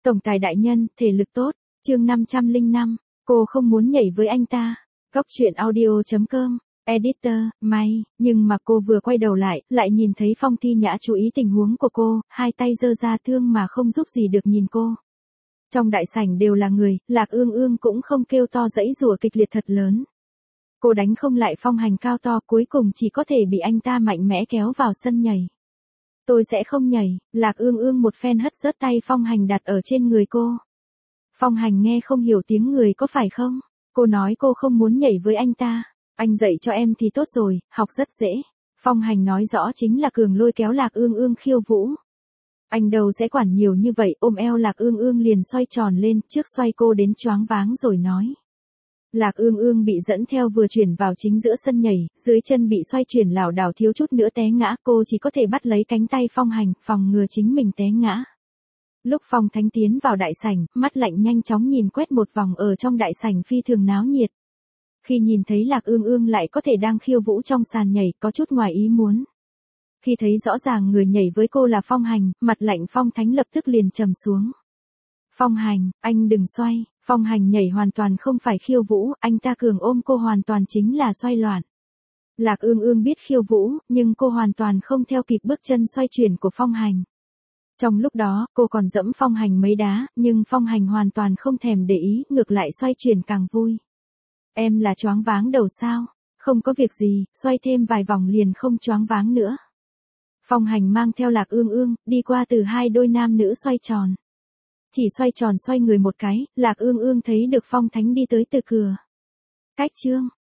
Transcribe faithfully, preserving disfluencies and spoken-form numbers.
Tổng tài đại nhân, thể lực tốt, chương năm trăm lẻ năm, cô không muốn nhảy với anh ta. Góc truyện audio chấm com, editor, may, nhưng mà cô vừa quay đầu lại, lại nhìn thấy Phong Thi Nhã chú ý tình huống của cô, hai tay giơ ra thương mà không giúp gì được nhìn cô. Trong đại sảnh đều là người, Lạc Ương Ương cũng không kêu to giãy giụa kịch liệt thật lớn. Cô đánh không lại Phong Hành cao to, cuối cùng chỉ có thể bị anh ta mạnh mẽ kéo vào sân nhảy. Tôi sẽ không nhảy, Lạc Ương Ương một phen hất rớt tay Phong Hành đặt ở trên người cô. Phong Hành nghe không hiểu tiếng người có phải không? Cô nói cô không muốn nhảy với anh ta. Anh dạy cho em thì tốt rồi, học rất dễ. Phong Hành nói rõ chính là cường lôi kéo Lạc Ương Ương khiêu vũ. Anh đâu sẽ quản nhiều như vậy, ôm eo Lạc Ương Ương liền xoay tròn lên, trước xoay cô đến choáng váng rồi nói. Lạc Ương Ương bị dẫn theo vừa chuyển vào chính giữa sân nhảy, dưới chân bị xoay chuyển lảo đảo thiếu chút nữa té ngã, cô chỉ có thể bắt lấy cánh tay Phong Hành, phòng ngừa chính mình té ngã. Lúc Phong Thánh tiến vào đại sảnh, mắt lạnh nhanh chóng nhìn quét một vòng ở trong đại sảnh phi thường náo nhiệt. Khi nhìn thấy Lạc Ương Ương lại có thể đang khiêu vũ trong sàn nhảy, có chút ngoài ý muốn. Khi thấy rõ ràng người nhảy với cô là Phong Hành, mặt lạnh Phong Thánh lập tức liền trầm xuống. Phong Hành, anh đừng xoay. Phong Hành nhảy hoàn toàn không phải khiêu vũ, anh ta cường ôm cô hoàn toàn chính là xoay loạn. Lạc Ương Ương biết khiêu vũ, nhưng cô hoàn toàn không theo kịp bước chân xoay chuyển của Phong Hành. Trong lúc đó, cô còn dẫm Phong Hành mấy đá, nhưng Phong Hành hoàn toàn không thèm để ý, ngược lại xoay chuyển càng vui. Em là choáng váng đầu sao? Không có việc gì, xoay thêm vài vòng liền không choáng váng nữa. Phong Hành mang theo Lạc Ương Ương, đi qua từ hai đôi nam nữ xoay tròn. Chỉ xoay tròn xoay người một cái, Lạc Ương Ương thấy được Phong Thánh đi tới từ cửa. Cách chương,